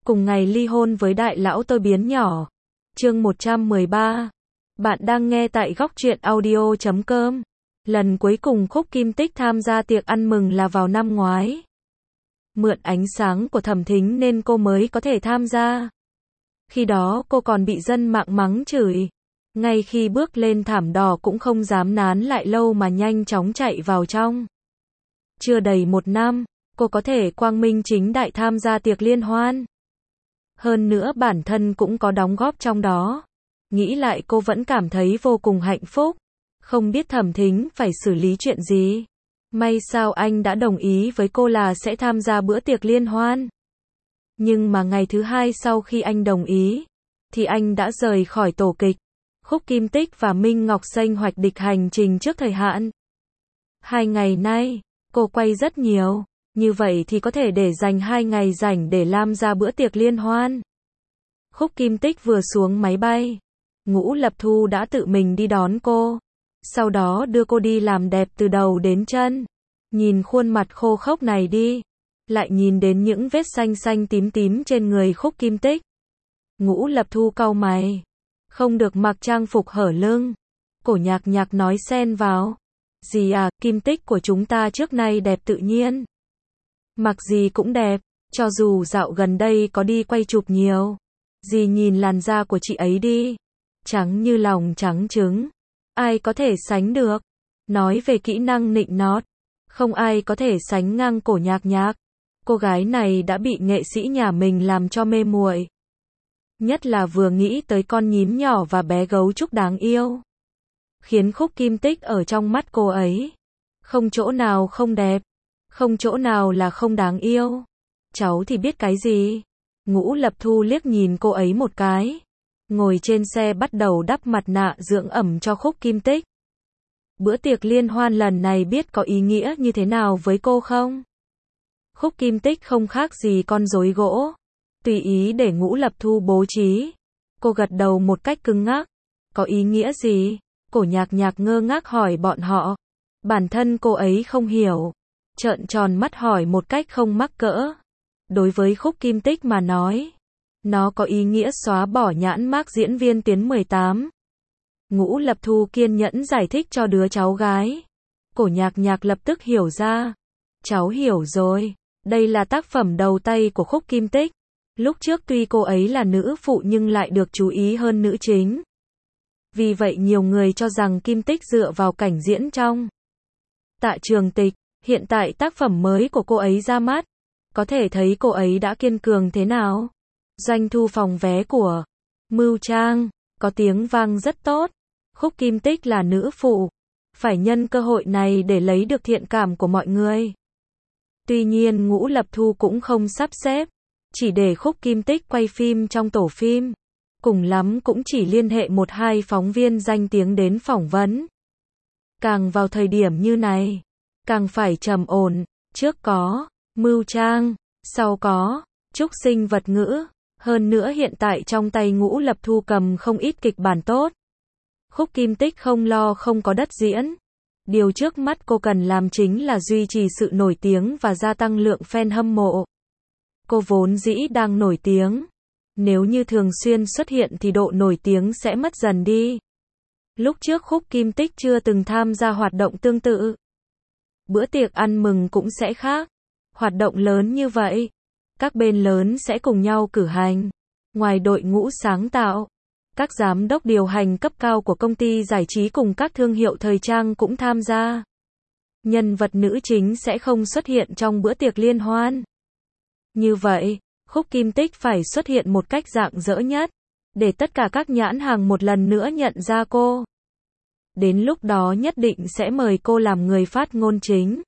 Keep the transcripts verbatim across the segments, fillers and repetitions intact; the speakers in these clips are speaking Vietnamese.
cùng ngày ly hôn với đại lão tôi biến nhỏ. Chương một trăm mười ba. Bạn đang nghe tại góc truyện audio chấm com. Lần cuối cùng Khúc Kim Tích tham gia tiệc ăn mừng là vào năm ngoái. Mượn ánh sáng của Thẩm Thính nên cô mới có thể tham gia. Khi đó cô còn bị dân mạng mắng chửi. Ngay khi bước lên thảm đỏ cũng không dám nán lại lâu mà nhanh chóng chạy vào trong. Chưa đầy một năm, cô có thể quang minh chính đại tham gia tiệc liên hoan. Hơn nữa bản thân cũng có đóng góp trong đó. Nghĩ lại cô vẫn cảm thấy vô cùng hạnh phúc. Không biết Thẩm Thính phải xử lý chuyện gì. May sao anh đã đồng ý với cô là sẽ tham gia bữa tiệc liên hoan. Nhưng mà ngày thứ hai sau khi anh đồng ý, thì anh đã rời khỏi tổ kịch. Khúc Kim Tích và Minh Ngọc Xanh hoạch địch hành trình trước thời hạn. Hai ngày nay, cô quay rất nhiều. Như vậy thì có thể để dành hai ngày rảnh để tham gia bữa tiệc liên hoan. Khúc Kim Tích vừa xuống máy bay, Ngũ Lập Thu đã tự mình đi đón cô. Sau đó đưa cô đi làm đẹp từ đầu đến chân. Nhìn khuôn mặt khô khốc này đi. Lại nhìn đến những vết xanh xanh tím tím trên người Khúc Kim Tích. Ngũ Lập Thu cau mày. Không được mặc trang phục hở lưng. Cổ Nhạc Nhạc nói xen vào. Dì à, Kim Tích của chúng ta trước nay đẹp tự nhiên. Mặc gì cũng đẹp, cho dù dạo gần đây có đi quay chụp nhiều. Dì nhìn làn da của chị ấy đi. Trắng như lòng trắng trứng. Ai có thể sánh được. Nói về kỹ năng nịnh nót. Không ai có thể sánh ngang Cổ Nhạc Nhạc. Cô gái này đã bị nghệ sĩ nhà mình làm cho mê muội. Nhất là vừa nghĩ tới con nhím nhỏ và bé gấu trúc đáng yêu. Khiến Khúc Kim Tích ở trong mắt cô ấy. Không chỗ nào không đẹp. Không chỗ nào là không đáng yêu. Cháu thì biết cái gì. Ngũ Lập Thu liếc nhìn cô ấy một cái. Ngồi trên xe bắt đầu đắp mặt nạ dưỡng ẩm cho Khúc Kim Tích. Bữa tiệc liên hoan lần này biết có ý nghĩa như thế nào với cô không? Khúc Kim Tích không khác gì con rối gỗ. Tùy ý để Ngũ Lập Thu bố trí. Cô gật đầu một cách cứng ngắc. Có ý nghĩa gì? Cổ Nhạc Nhạc ngơ ngác hỏi bọn họ. Bản thân cô ấy không hiểu. Trợn tròn mắt hỏi một cách không mắc cỡ. Đối với Khúc Kim Tích mà nói, nó có ý nghĩa xóa bỏ nhãn mác diễn viên tuyến mười tám. Ngũ Lập Thu kiên nhẫn giải thích cho đứa cháu gái. Cổ Nhạc Nhạc lập tức hiểu ra. Cháu hiểu rồi. Đây là tác phẩm đầu tay của Khúc Kim Tích. Lúc trước tuy cô ấy là nữ phụ nhưng lại được chú ý hơn nữ chính. Vì vậy nhiều người cho rằng Kim Tích dựa vào cảnh diễn trong Tạ Trường Tịch. Hiện tại tác phẩm mới của cô ấy ra mắt. Có thể thấy cô ấy đã kiên cường thế nào. Doanh thu phòng vé của Mưu Trang có tiếng vang rất tốt. Khúc Kim Tích là nữ phụ. Phải nhân cơ hội này để lấy được thiện cảm của mọi người. Tuy nhiên Ngũ Lập Thu cũng không sắp xếp. Chỉ để Khúc Kim Tích quay phim trong tổ phim. Cùng lắm cũng chỉ liên hệ một hai phóng viên danh tiếng đến phỏng vấn. Càng vào thời điểm như này, càng phải trầm ổn. Trước có Mưu Trang, sau có Trúc Sinh Vật Ngữ. Hơn nữa hiện tại trong tay Ngũ Lập Thu cầm không ít kịch bản tốt. Khúc Kim Tích không lo không có đất diễn. Điều trước mắt cô cần làm chính là duy trì sự nổi tiếng và gia tăng lượng fan hâm mộ. Cô vốn dĩ đang nổi tiếng. Nếu như thường xuyên xuất hiện thì độ nổi tiếng sẽ mất dần đi. Lúc trước Khúc Kim Tích chưa từng tham gia hoạt động tương tự. Bữa tiệc ăn mừng cũng sẽ khác. Hoạt động lớn như vậy, các bên lớn sẽ cùng nhau cử hành. Ngoài đội ngũ sáng tạo, các giám đốc điều hành cấp cao của công ty giải trí cùng các thương hiệu thời trang cũng tham gia. Nhân vật nữ chính sẽ không xuất hiện trong bữa tiệc liên hoan. Như vậy, Khúc Kim Tích phải xuất hiện một cách rạng rỡ nhất, để tất cả các nhãn hàng một lần nữa nhận ra cô. Đến lúc đó nhất định sẽ mời cô làm người phát ngôn chính.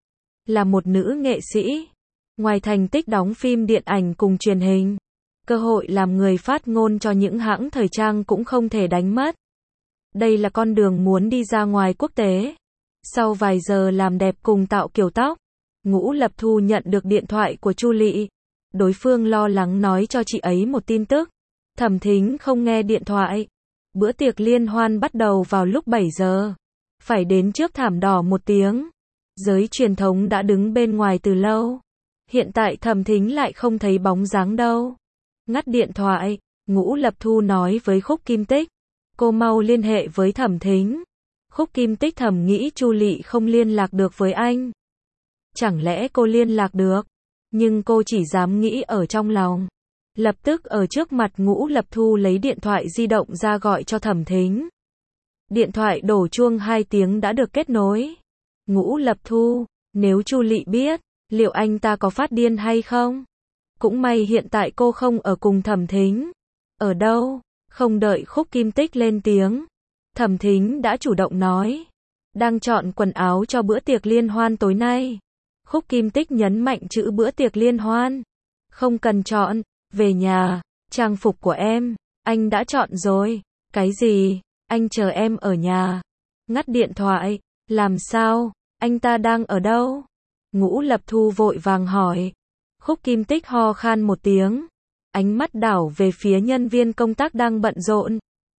Là một nữ nghệ sĩ, ngoài thành tích đóng phim điện ảnh cùng truyền hình, cơ hội làm người phát ngôn cho những hãng thời trang cũng không thể đánh mất. Đây là con đường muốn đi ra ngoài quốc tế. Sau vài giờ làm đẹp cùng tạo kiểu tóc, Ngũ Lập Thu nhận được điện thoại của Chu Lị. Đối phương lo lắng nói cho chị ấy một tin tức. Thẩm Thính không nghe điện thoại. Bữa tiệc liên hoan bắt đầu vào lúc bảy giờ. Phải đến trước thảm đỏ một tiếng. Giới truyền thông đã đứng bên ngoài từ lâu. Hiện tại Thẩm Thính lại không thấy bóng dáng đâu. Ngắt điện thoại, Ngũ Lập Thu nói với Khúc Kim Tích. Cô mau liên hệ với Thẩm Thính. Khúc Kim Tích thầm nghĩ Chu Lị không liên lạc được với anh. Chẳng lẽ cô liên lạc được? Nhưng cô chỉ dám nghĩ ở trong lòng. Lập tức ở trước mặt Ngũ Lập Thu lấy điện thoại di động ra gọi cho Thẩm Thính. Điện thoại đổ chuông hai tiếng đã được kết nối. Ngũ Lập Thu, nếu Chu Lị biết, liệu anh ta có phát điên hay không? Cũng may hiện tại cô không ở cùng Thẩm Thính. Ở đâu? Không đợi Khúc Kim Tích lên tiếng. Thẩm Thính đã chủ động nói. Đang chọn quần áo cho bữa tiệc liên hoan tối nay. Khúc Kim Tích nhấn mạnh chữ bữa tiệc liên hoan. Không cần chọn, về nhà, trang phục của em, anh đã chọn rồi. Cái gì? Anh chờ em ở nhà. Ngắt điện thoại, làm sao? Anh ta đang ở đâu? Ngũ Lập Thu vội vàng hỏi. Khúc Kim Tích ho khan một tiếng. Ánh mắt đảo về phía nhân viên công tác đang bận rộn.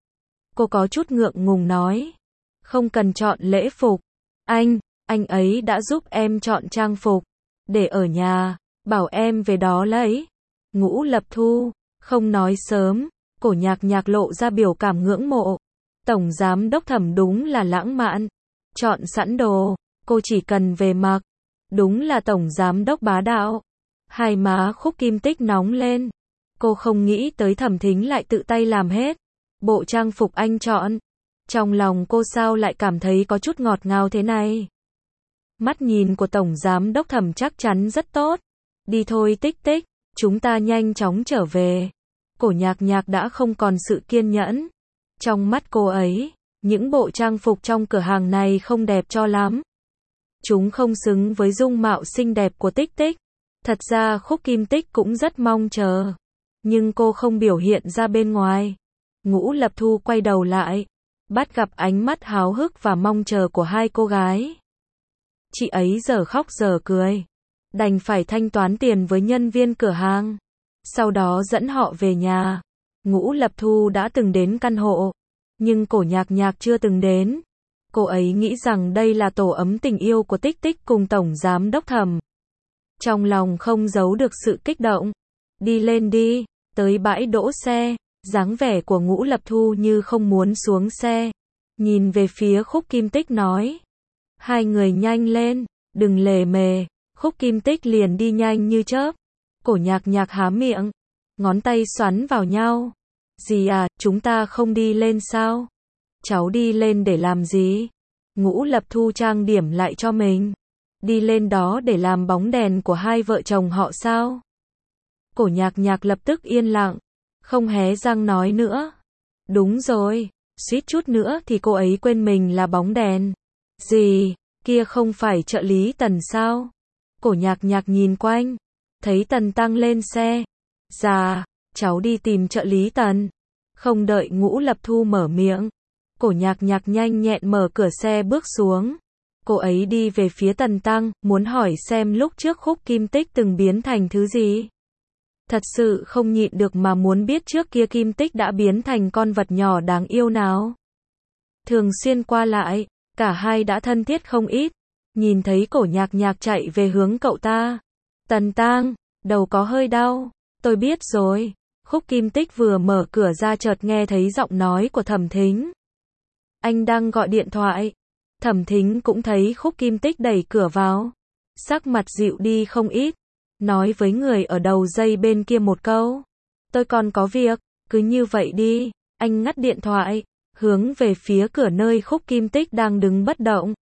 Cô có chút ngượng ngùng nói. Không cần chọn lễ phục. Anh, anh ấy đã giúp em chọn trang phục. Để ở nhà, bảo em về đó lấy. Ngũ Lập Thu, không nói sớm. Cổ Nhạc Nhạc lộ ra biểu cảm ngưỡng mộ. Tổng giám đốc Thẩm đúng là lãng mạn. Chọn sẵn đồ, cô chỉ cần về mặc. Đúng là tổng giám đốc bá đạo. Hai má Khúc Kim Tích nóng lên. Cô không nghĩ tới Thẩm Thính lại tự tay làm hết. Bộ trang phục anh chọn. Trong lòng cô sao lại cảm thấy có chút ngọt ngào thế này. Mắt nhìn của tổng giám đốc Thẩm chắc chắn rất tốt. Đi thôi Tích Tích, chúng ta nhanh chóng trở về. Cổ Nhạc Nhạc đã không còn sự kiên nhẫn. Trong mắt cô ấy, những bộ trang phục trong cửa hàng này không đẹp cho lắm. Chúng không xứng với dung mạo xinh đẹp của Tích Tích. Thật ra Khúc Kim Tích cũng rất mong chờ. Nhưng cô không biểu hiện ra bên ngoài. Ngũ Lập Thu quay đầu lại. Bắt gặp ánh mắt háo hức và mong chờ của hai cô gái. Chị ấy giờ khóc giờ cười. Đành phải thanh toán tiền với nhân viên cửa hàng. Sau đó dẫn họ về nhà. Ngũ Lập Thu đã từng đến căn hộ. Nhưng Cổ Nhạc Nhạc chưa từng đến. Cô ấy nghĩ rằng đây là tổ ấm tình yêu của Tích Tích cùng tổng giám đốc Thẩm. Trong lòng không giấu được sự kích động. Đi lên đi, tới bãi đỗ xe. Dáng vẻ của Ngũ Lập Thu như không muốn xuống xe. Nhìn về phía Khúc Kim Tích nói. Hai người nhanh lên, đừng lề mề. Khúc Kim Tích liền đi nhanh như chớp. Cổ Nhạc Nhạc há miệng. Ngón tay xoắn vào nhau. Gì à, chúng ta không đi lên sao? Cháu đi lên để làm gì? Ngũ Lập Thu trang điểm lại cho mình. Đi lên đó để làm bóng đèn của hai vợ chồng họ sao? Cổ Nhạc Nhạc lập tức yên lặng. Không hé răng nói nữa. Đúng rồi, suýt chút nữa thì cô ấy quên mình là bóng đèn. Gì, kia không phải trợ lý Tần sao? Cổ Nhạc Nhạc nhìn quanh. Thấy Tần Tăng lên xe. Dạ, cháu đi tìm trợ lý Tần. Không đợi Ngũ Lập Thu mở miệng. Cổ Nhạc Nhạc nhanh nhẹn mở cửa xe bước xuống. Cô ấy đi về phía Tần Tăng, muốn hỏi xem lúc trước Khúc Kim Tích từng biến thành thứ gì. Thật sự không nhịn được mà muốn biết trước kia Kim Tích đã biến thành con vật nhỏ đáng yêu nào. Thường xuyên qua lại, cả hai đã thân thiết không ít. Nhìn thấy Cổ Nhạc Nhạc chạy về hướng cậu ta. Tần Tăng, đầu có hơi đau. Tôi biết rồi. Khúc Kim Tích vừa mở cửa ra chợt nghe thấy giọng nói của Thẩm Thính. Anh đang gọi điện thoại. Thẩm Thính cũng thấy Khúc Kim Tích đẩy cửa vào. Sắc mặt dịu đi không ít. Nói với người ở đầu dây bên kia một câu. Tôi còn có việc, cứ như vậy đi. Anh ngắt điện thoại, hướng về phía cửa nơi Khúc Kim Tích đang đứng bất động.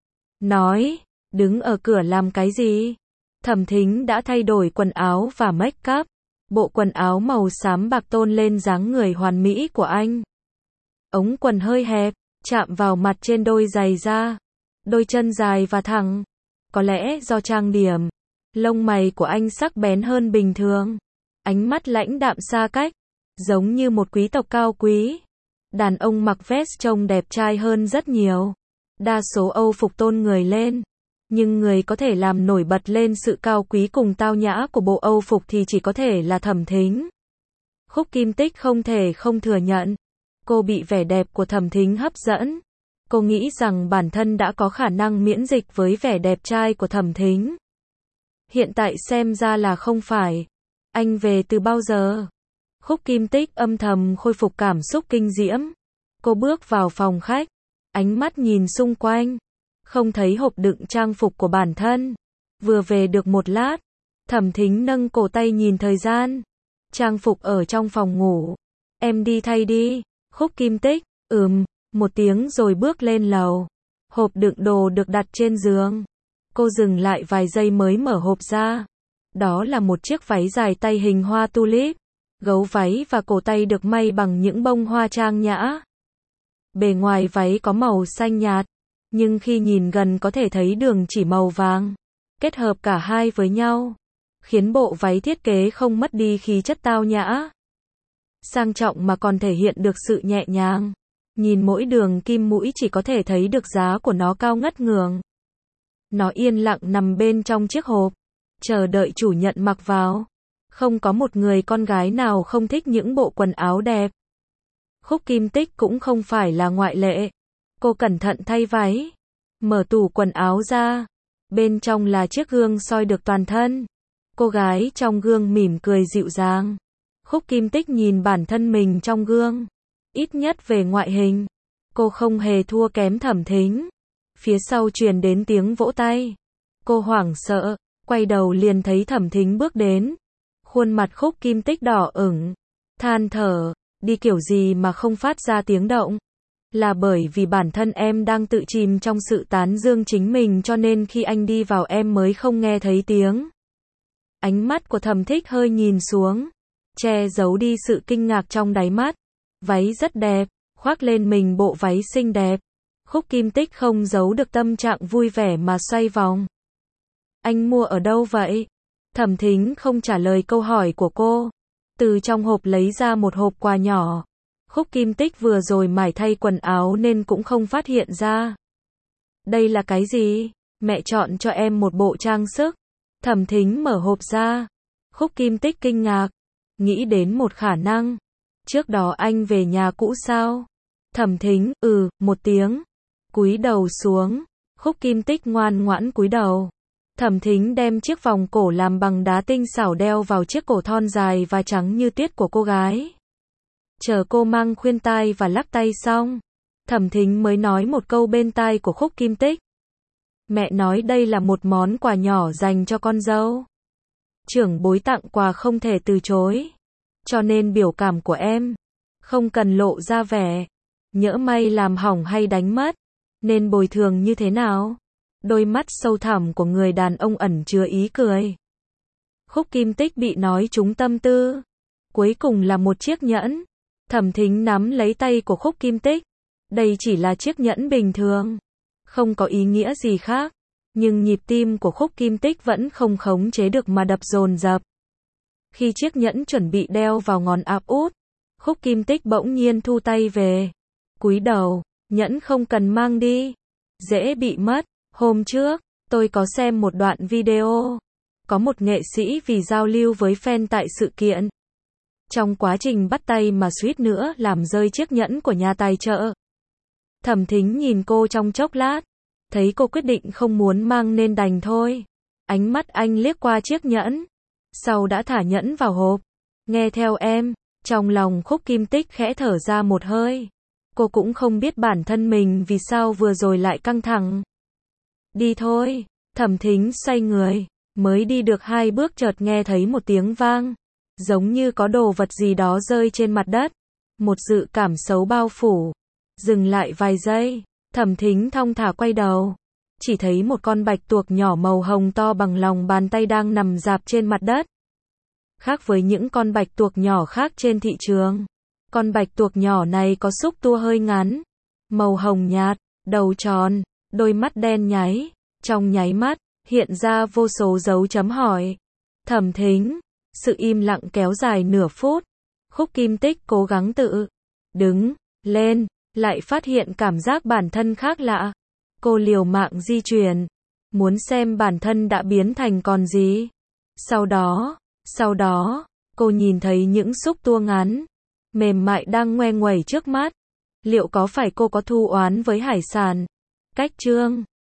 Nói, đứng ở cửa làm cái gì? Thẩm Thính đã thay đổi quần áo và make up. Bộ quần áo màu xám bạc tôn lên dáng người hoàn mỹ của anh. Ống quần hơi hẹp, chạm vào mặt trên đôi giày da. Đôi chân dài và thẳng. Có lẽ do trang điểm. Lông mày của anh sắc bén hơn bình thường. Ánh mắt lãnh đạm xa cách. Giống như một quý tộc cao quý. Đàn ông mặc vest trông đẹp trai hơn rất nhiều. Đa số Âu phục tôn người lên. Nhưng người có thể làm nổi bật lên sự cao quý cùng tao nhã của bộ Âu phục thì chỉ có thể là Thẩm Thính. Khúc Kim Tích không thể không thừa nhận. Cô bị vẻ đẹp của Thẩm Thính hấp dẫn. Cô nghĩ rằng bản thân đã có khả năng miễn dịch với vẻ đẹp trai của Thẩm Thính. Hiện tại xem ra là không phải. Anh về từ bao giờ? Khúc Kim Tích âm thầm khôi phục cảm xúc kinh diễm. Cô bước vào phòng khách, ánh mắt nhìn xung quanh, không thấy hộp đựng trang phục của bản thân. Vừa về được một lát, Thẩm Thính nâng cổ tay nhìn thời gian. Trang phục ở trong phòng ngủ. Em đi thay đi. Khúc Kim Tích, ừm, một tiếng rồi bước lên lầu. Hộp đựng đồ được đặt trên giường. Cô dừng lại vài giây mới mở hộp ra. Đó là một chiếc váy dài tay hình hoa tulip. Gấu váy và cổ tay được may bằng những bông hoa trang nhã. Bề ngoài váy có màu xanh nhạt, nhưng khi nhìn gần có thể thấy đường chỉ màu vàng. Kết hợp cả hai với nhau, khiến bộ váy thiết kế không mất đi khí chất tao nhã. Sang trọng mà còn thể hiện được sự nhẹ nhàng. Nhìn mỗi đường kim mũi chỉ có thể thấy được giá của nó cao ngất ngường. Nó yên lặng nằm bên trong chiếc hộp, chờ đợi chủ nhận mặc vào. Không có một người con gái nào không thích những bộ quần áo đẹp. Khúc Kim Tích cũng không phải là ngoại lệ. Cô cẩn thận thay váy, mở tủ quần áo ra. Bên trong là chiếc gương soi được toàn thân. Cô gái trong gương mỉm cười dịu dàng. Khúc Kim Tích nhìn bản thân mình trong gương. Ít nhất về ngoại hình, cô không hề thua kém Thẩm Thính. Phía sau truyền đến tiếng vỗ tay. Cô hoảng sợ, quay đầu liền thấy Thẩm Thính bước đến. Khuôn mặt Khúc Kim Tích đỏ ửng, than thở, đi kiểu gì mà không phát ra tiếng động. Là bởi vì bản thân em đang tự chìm trong sự tán dương chính mình cho nên khi anh đi vào em mới không nghe thấy tiếng. Ánh mắt của Thẩm Thích hơi nhìn xuống, che giấu đi sự kinh ngạc trong đáy mắt. Váy rất đẹp, khoác lên mình bộ váy xinh đẹp. Khúc Kim Tích không giấu được tâm trạng vui vẻ mà xoay vòng. Anh mua ở đâu vậy? Thẩm Thính không trả lời câu hỏi của cô. Từ trong hộp lấy ra một hộp quà nhỏ. Khúc Kim Tích vừa rồi mải thay quần áo nên cũng không phát hiện ra. Đây là cái gì? Mẹ chọn cho em một bộ trang sức. Thẩm Thính mở hộp ra. Khúc Kim Tích kinh ngạc, nghĩ đến một khả năng. Trước đó anh về nhà cũ sao? Thẩm Thính, ừ, một tiếng. Cúi đầu xuống. Khúc Kim Tích ngoan ngoãn cúi đầu. Thẩm Thính đem chiếc vòng cổ làm bằng đá tinh xảo đeo vào chiếc cổ thon dài và trắng như tuyết của cô gái. Chờ cô mang khuyên tai và lắc tay xong, Thẩm Thính mới nói một câu bên tai của Khúc Kim Tích. Mẹ nói đây là một món quà nhỏ dành cho con dâu. Trưởng bối tặng quà không thể từ chối. Cho nên biểu cảm của em không cần lộ ra vẻ nhỡ may làm hỏng hay đánh mất. Nên bồi thường như thế nào? Đôi mắt sâu thẳm của người đàn ông ẩn chứa ý cười. Khúc Kim Tích bị nói trúng tâm tư. Cuối cùng là một chiếc nhẫn. Thẩm Thính nắm lấy tay của Khúc Kim Tích. Đây chỉ là chiếc nhẫn bình thường, không có ý nghĩa gì khác. Nhưng nhịp tim của Khúc Kim Tích vẫn không khống chế được mà đập dồn dập. Khi chiếc nhẫn chuẩn bị đeo vào ngón áp út, Khúc Kim Tích bỗng nhiên thu tay về. Cúi đầu, nhẫn không cần mang đi. Dễ bị mất. Hôm trước, tôi có xem một đoạn video. Có một nghệ sĩ vì giao lưu với fan tại sự kiện. Trong quá trình bắt tay mà suýt nữa làm rơi chiếc nhẫn của nhà tài trợ. Thẩm Thính nhìn cô trong chốc lát. Thấy cô quyết định không muốn mang nên đành thôi. Ánh mắt anh liếc qua chiếc nhẫn. Sau đã thả nhẫn vào hộp. Nghe theo em. Trong lòng Khúc Kim Tích khẽ thở ra một hơi. Cô cũng không biết bản thân mình vì sao vừa rồi lại căng thẳng. Đi thôi. Thẩm Thính xoay người. Mới đi được hai bước chợt nghe thấy một tiếng vang. Giống như có đồ vật gì đó rơi trên mặt đất. Một dự cảm xấu bao phủ. Dừng lại vài giây. Thẩm Thính thong thả quay đầu. Chỉ thấy một con bạch tuộc nhỏ màu hồng to bằng lòng bàn tay đang nằm rạp trên mặt đất. Khác với những con bạch tuộc nhỏ khác trên thị trường. Con bạch tuộc nhỏ này có xúc tua hơi ngắn. Màu hồng nhạt, đầu tròn, đôi mắt đen nháy. Trong nháy mắt, hiện ra vô số dấu chấm hỏi. Thẩm Thính. Sự im lặng kéo dài nửa phút. Khúc Kim Tích cố gắng tự đứng lên, lại phát hiện cảm giác bản thân khác lạ. Cô liều mạng di chuyển, muốn xem bản thân đã biến thành con gì. Sau đó, sau đó, cô nhìn thấy những xúc tua ngắn, mềm mại đang ngoe nguẩy trước mắt. Liệu có phải cô có thù oán với hải sản? Cách chương